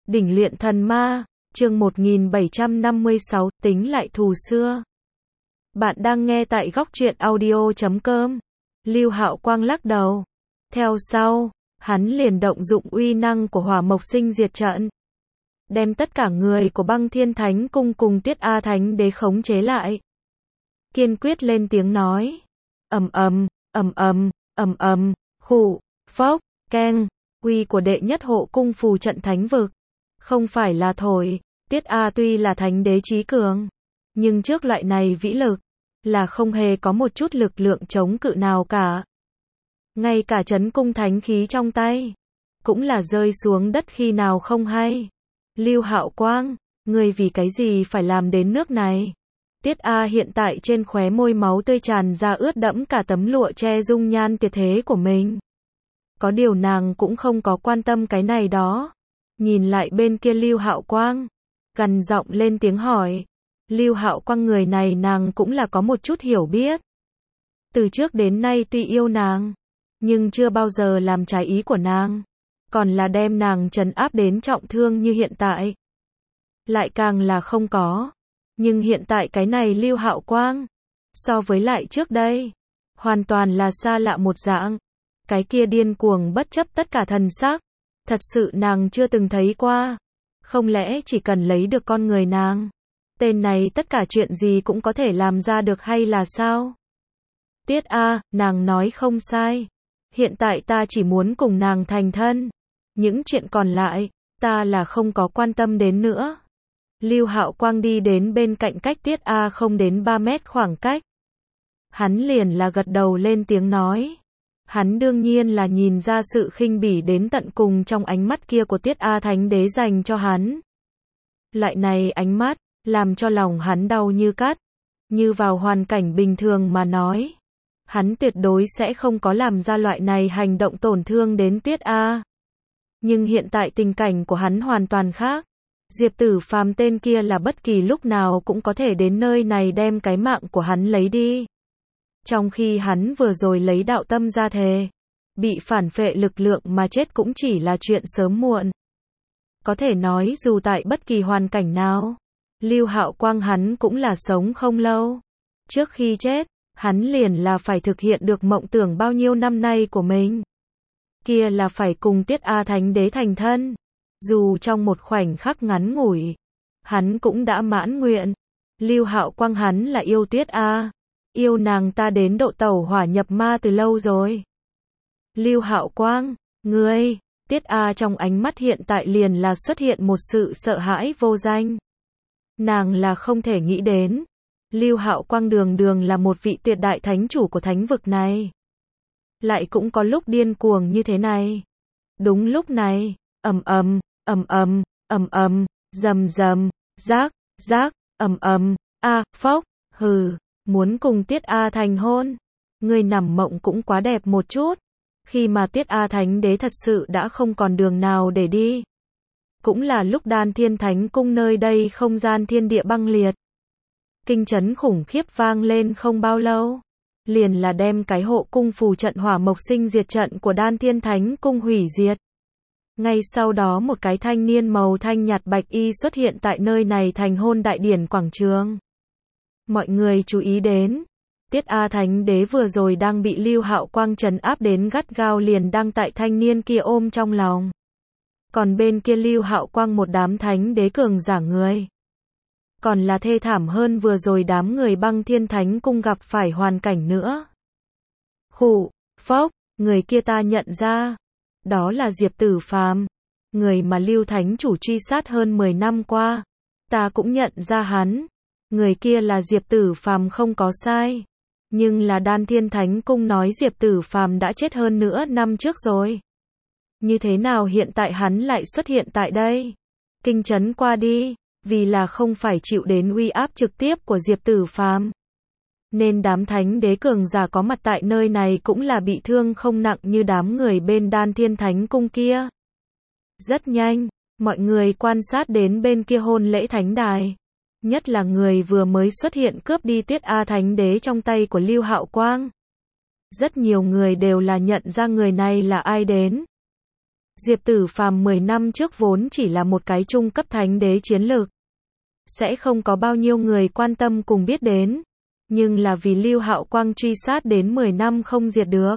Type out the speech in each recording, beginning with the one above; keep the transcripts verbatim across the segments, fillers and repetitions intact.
Đỉnh luyện thần ma, chương một nghìn bảy trăm năm mươi sáu, tính lại thù xưa. Bạn đang nghe tại góc truyện audio chấm com. Lưu Hạo Quang lắc đầu. Theo sau, hắn liền động dụng uy năng của Hỏa Mộc Sinh Diệt Trận, đem tất cả người của Băng Thiên Thánh Cung cùng Tiết A Thánh Đế khống chế lại. Kiên quyết lên tiếng nói. Ầm ầm, ầm ầm, ầm ầm, khụ, phốc, keng, uy của đệ nhất hộ cung phù trận thánh vực. Không phải là thổi, Tiết A tuy là thánh đế chí cường, nhưng trước loại này vĩ lực, là không hề có một chút lực lượng chống cự nào cả. Ngay cả chấn cung thánh khí trong tay, cũng là rơi xuống đất khi nào không hay. Lưu Hạo Quang, ngươi vì cái gì phải làm đến nước này? Tiết A hiện tại trên khóe môi máu tươi tràn ra ướt đẫm cả tấm lụa che dung nhan tuyệt thế của mình. Có điều nàng cũng không có quan tâm cái này đó. Nhìn lại bên kia Lưu Hạo Quang, gằn giọng lên tiếng hỏi. Lưu Hạo Quang người này nàng cũng là có một chút hiểu biết. Từ trước đến nay tuy yêu nàng, nhưng chưa bao giờ làm trái ý của nàng, còn là đem nàng trấn áp đến trọng thương như hiện tại. Lại càng là không có. Nhưng hiện tại cái này Lưu Hạo Quang, so với lại trước đây, hoàn toàn là xa lạ một dạng. Cái kia điên cuồng bất chấp tất cả thần sắc, thật sự nàng chưa từng thấy qua. Không lẽ chỉ cần lấy được con người nàng, tên này tất cả chuyện gì cũng có thể làm ra được hay là sao? Tiết A, nàng nói không sai. Hiện tại ta chỉ muốn cùng nàng thành thân. Những chuyện còn lại, ta là không có quan tâm đến nữa. Lưu Hạo Quang đi đến bên cạnh cách Tiết A không đến ba mét khoảng cách. Hắn liền là gật đầu lên tiếng nói. Hắn đương nhiên là nhìn ra sự khinh bỉ đến tận cùng trong ánh mắt kia của Tiết A Thánh Đế dành cho hắn. Loại này ánh mắt, làm cho lòng hắn đau như cắt. Như vào hoàn cảnh bình thường mà nói, hắn tuyệt đối sẽ không có làm ra loại này hành động tổn thương đến Tiết A. Nhưng hiện tại tình cảnh của hắn hoàn toàn khác. Diệp Tử Phàm tên kia là bất kỳ lúc nào cũng có thể đến nơi này đem cái mạng của hắn lấy đi. Trong khi hắn vừa rồi lấy đạo tâm ra thề, bị phản phệ lực lượng mà chết cũng chỉ là chuyện sớm muộn. Có thể nói dù tại bất kỳ hoàn cảnh nào, Lưu Hạo Quang hắn cũng là sống không lâu. Trước khi chết, hắn liền là phải thực hiện được mộng tưởng bao nhiêu năm nay của mình. Kia là phải cùng Tiết A Thánh Đế thành thân. Dù trong một khoảnh khắc ngắn ngủi, hắn cũng đã mãn nguyện. Lưu Hạo Quang hắn là yêu Tiết A, yêu nàng ta đến độ tẩu hỏa nhập ma từ lâu rồi. Lưu Hạo Quang, ngươi, Tiết A trong ánh mắt hiện tại liền là xuất hiện một sự sợ hãi vô danh. Nàng là không thể nghĩ đến, Lưu Hạo Quang đường đường là một vị tuyệt đại thánh chủ của thánh vực này, lại cũng có lúc điên cuồng như thế này. Đúng lúc này, ầm ầm, ầm ầm, ầm ầm, rầm rầm, rác, rác, ầm ầm, a, phốc, hừ, muốn cùng Tiết A thành hôn, ngươi nằm mộng cũng quá đẹp một chút. Khi mà Tiết A Thánh Đế thật sự đã không còn đường nào để đi, cũng là lúc Đan Thiên Thánh Cung nơi đây không gian thiên địa băng liệt, kinh chấn khủng khiếp vang lên không bao lâu, liền là đem cái hộ cung phù trận Hỏa Mộc Sinh Diệt Trận của Đan Thiên Thánh Cung hủy diệt. Ngay sau đó một cái thanh niên màu thanh nhạt bạch y xuất hiện tại nơi này thành hôn đại điển quảng trường. Mọi người chú ý đến, Tiết A Thánh Đế vừa rồi đang bị Lưu Hạo Quang trấn áp đến gắt gao liền đang tại thanh niên kia ôm trong lòng. Còn bên kia Lưu Hạo Quang một đám thánh đế cường giả người, còn là thê thảm hơn vừa rồi đám người Băng Thiên Thánh Cung gặp phải hoàn cảnh nữa. Khụ, phốc, người kia ta nhận ra. Đó là Diệp Tử Phàm, người mà Lưu Thánh Chủ truy sát hơn mười năm qua. Ta cũng nhận ra hắn. Người kia là Diệp Tử Phàm không có sai. Nhưng là Đan Thiên Thánh Cung nói Diệp Tử Phàm đã chết hơn nửa năm trước rồi. Như thế nào hiện tại hắn lại xuất hiện tại đây? Kinh chấn qua đi, vì là không phải chịu đến uy áp trực tiếp của Diệp Tử Phàm, nên đám thánh đế cường giả có mặt tại nơi này cũng là bị thương không nặng như đám người bên Đan Thiên Thánh Cung kia. Rất nhanh, mọi người quan sát đến bên kia hôn lễ thánh đài. Nhất là người vừa mới xuất hiện cướp đi Tiết A Thánh Đế trong tay của Lưu Hạo Quang. Rất nhiều người đều là nhận ra người này là ai đến. Diệp Tử Phàm mười năm trước vốn chỉ là một cái trung cấp thánh đế chiến lược. Sẽ không có bao nhiêu người quan tâm cùng biết đến. Nhưng là vì Lưu Hạo Quang truy sát đến mười năm không diệt được.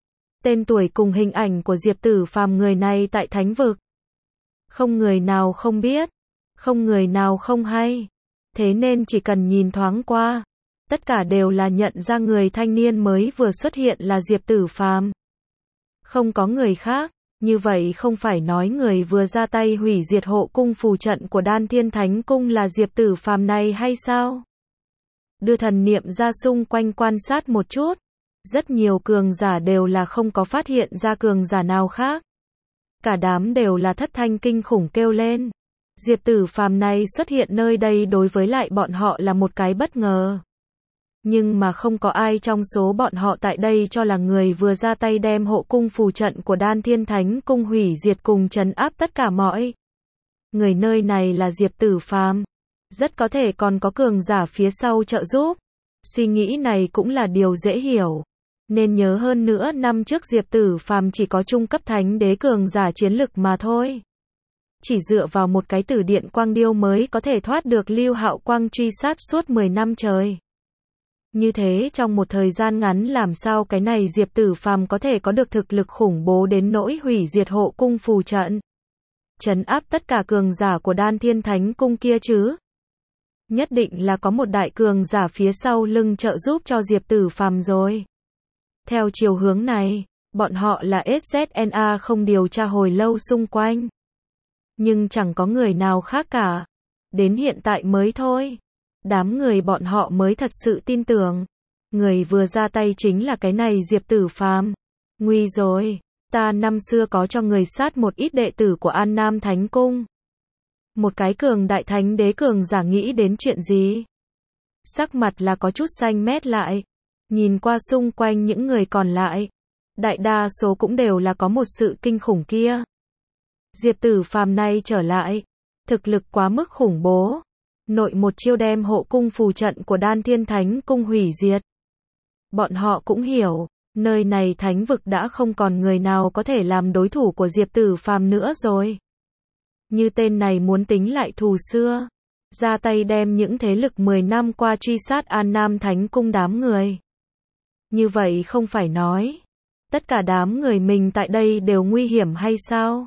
Tên tuổi cùng hình ảnh của Diệp Tử Phàm người này tại thánh vực. Không người nào không biết. Không người nào không hay. Thế nên chỉ cần nhìn thoáng qua. Tất cả đều là nhận ra người thanh niên mới vừa xuất hiện là Diệp Tử Phàm. Không có người khác. Như vậy không phải nói người vừa ra tay hủy diệt hộ cung phù trận của Đan Thiên Thánh Cung là Diệp Tử Phàm này hay sao? Đưa thần niệm ra xung quanh quan sát một chút. Rất nhiều cường giả đều là không có phát hiện ra cường giả nào khác. Cả đám đều là thất thanh kinh khủng kêu lên. Diệp Tử Phàm này xuất hiện nơi đây đối với lại bọn họ là một cái bất ngờ. Nhưng mà không có ai trong số bọn họ tại đây cho là người vừa ra tay đem hộ cung phù trận của Đan Thiên Thánh Cung hủy diệt cùng trấn áp tất cả mọi người nơi này là Diệp Tử Phàm. Rất có thể còn có cường giả phía sau trợ giúp. Suy nghĩ này cũng là điều dễ hiểu. Nên nhớ hơn nữa năm trước Diệp Tử Phàm chỉ có trung cấp thánh đế cường giả chiến lực mà thôi. Chỉ dựa vào một cái tử điện quang điêu mới có thể thoát được Lưu Hạo Quang truy sát suốt mười năm trời. Như thế trong một thời gian ngắn làm sao cái này Diệp Tử Phàm có thể có được thực lực khủng bố đến nỗi hủy diệt hộ cung phù trận. Trấn áp tất cả cường giả của Đan Thiên Thánh Cung kia chứ. Nhất định là có một đại cường giả phía sau lưng trợ giúp cho Diệp Tử Phàm rồi. Theo chiều hướng này, bọn họ là ét zét en a không điều tra hồi lâu xung quanh. Nhưng chẳng có người nào khác cả. Đến hiện tại mới thôi. Đám người bọn họ mới thật sự tin tưởng. Người vừa ra tay chính là cái này Diệp Tử Phàm. Nguy rồi, ta năm xưa có cho người sát một ít đệ tử của An Nam Thánh Cung. Một cái cường đại thánh đế cường giả nghĩ đến chuyện gì? Sắc mặt là có chút xanh mét lại. Nhìn qua xung quanh những người còn lại. Đại đa số cũng đều là có một sự kinh khủng kia. Diệp Tử Phàm này trở lại. Thực lực quá mức khủng bố. Nội một chiêu đem hộ cung phù trận của Đan Thiên Thánh Cung hủy diệt. Bọn họ cũng hiểu, nơi này thánh vực đã không còn người nào có thể làm đối thủ của Diệp Tử Phàm nữa rồi. Như tên này muốn tính lại thù xưa, ra tay đem những thế lực mười năm qua truy sát An Nam Thánh Cung đám người. Như vậy không phải nói, tất cả đám người mình tại đây đều nguy hiểm hay sao?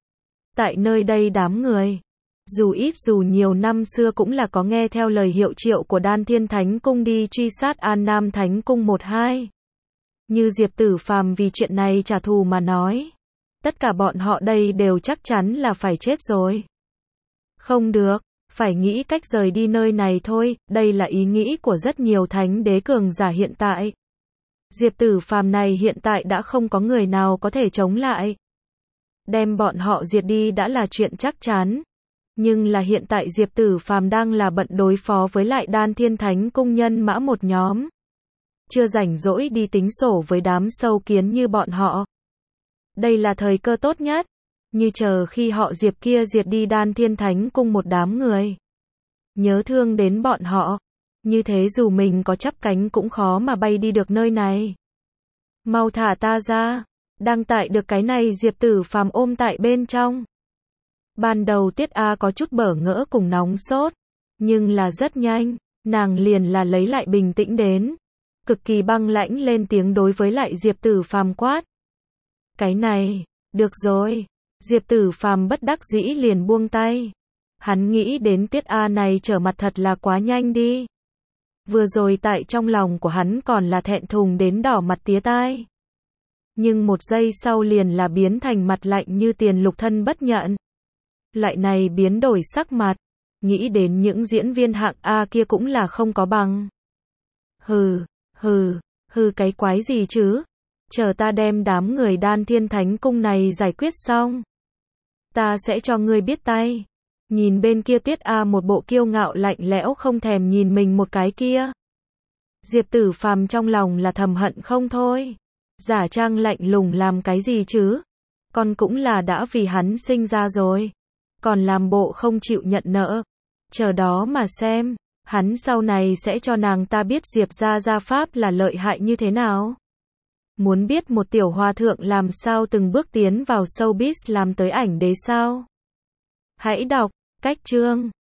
Tại nơi đây đám người, dù ít dù nhiều năm xưa cũng là có nghe theo lời hiệu triệu của Đan Thiên Thánh Cung đi truy sát An Nam Thánh Cung một hai. Như Diệp Tử Phàm vì chuyện này trả thù mà nói. Tất cả bọn họ đây đều chắc chắn là phải chết rồi. Không được, phải nghĩ cách rời đi nơi này thôi, đây là ý nghĩ của rất nhiều thánh đế cường giả hiện tại. Diệp Tử Phàm này hiện tại đã không có người nào có thể chống lại. Đem bọn họ diệt đi đã là chuyện chắc chắn. Nhưng là hiện tại Diệp Tử Phàm đang là bận đối phó với lại Đan Thiên Thánh Cung nhân mã một nhóm. Chưa rảnh rỗi đi tính sổ với đám sâu kiến như bọn họ. Đây là thời cơ tốt nhất. Như chờ khi họ Diệp kia diệt đi Đan Thiên Thánh Cung một đám người. Nhớ thương đến bọn họ. Như thế dù mình có chắp cánh cũng khó mà bay đi được nơi này. Mau thả ta ra. Đang tại được cái này Diệp Tử Phàm ôm tại bên trong. Ban đầu Tiết A có chút bỡ ngỡ cùng nóng sốt. Nhưng là rất nhanh. Nàng liền là lấy lại bình tĩnh đến. Cực kỳ băng lãnh lên tiếng đối với lại Diệp Tử Phàm quát. Cái này, được rồi. Diệp Tử Phàm bất đắc dĩ liền buông tay. Hắn nghĩ đến Tiết A này trở mặt thật là quá nhanh đi. Vừa rồi tại trong lòng của hắn còn là thẹn thùng đến đỏ mặt tía tai. Nhưng một giây sau liền là biến thành mặt lạnh như tiền lục thân bất nhận. Lại này biến đổi sắc mặt. Nghĩ đến những diễn viên hạng A kia cũng là không có bằng. Hừ, hừ, hừ cái quái gì chứ? Chờ ta đem đám người Đan Thiên Thánh Cung này giải quyết xong. Ta sẽ cho ngươi biết tay. Nhìn bên kia Tuyết A một bộ kiêu ngạo lạnh lẽo không thèm nhìn mình một cái kia. Diệp Tử Phàm trong lòng là thầm hận không thôi. Giả trang lạnh lùng làm cái gì chứ? Con cũng là đã vì hắn sinh ra rồi. Còn làm bộ không chịu nhận nợ. Chờ đó mà xem. Hắn sau này sẽ cho nàng ta biết Diệp gia gia pháp là lợi hại như thế nào. Muốn biết một tiểu hòa thượng làm sao từng bước tiến vào showbiz làm tới ảnh đế sao? Hãy đọc cách chương